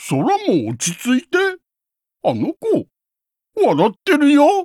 空も落ち着いて。あの子、笑ってるよ。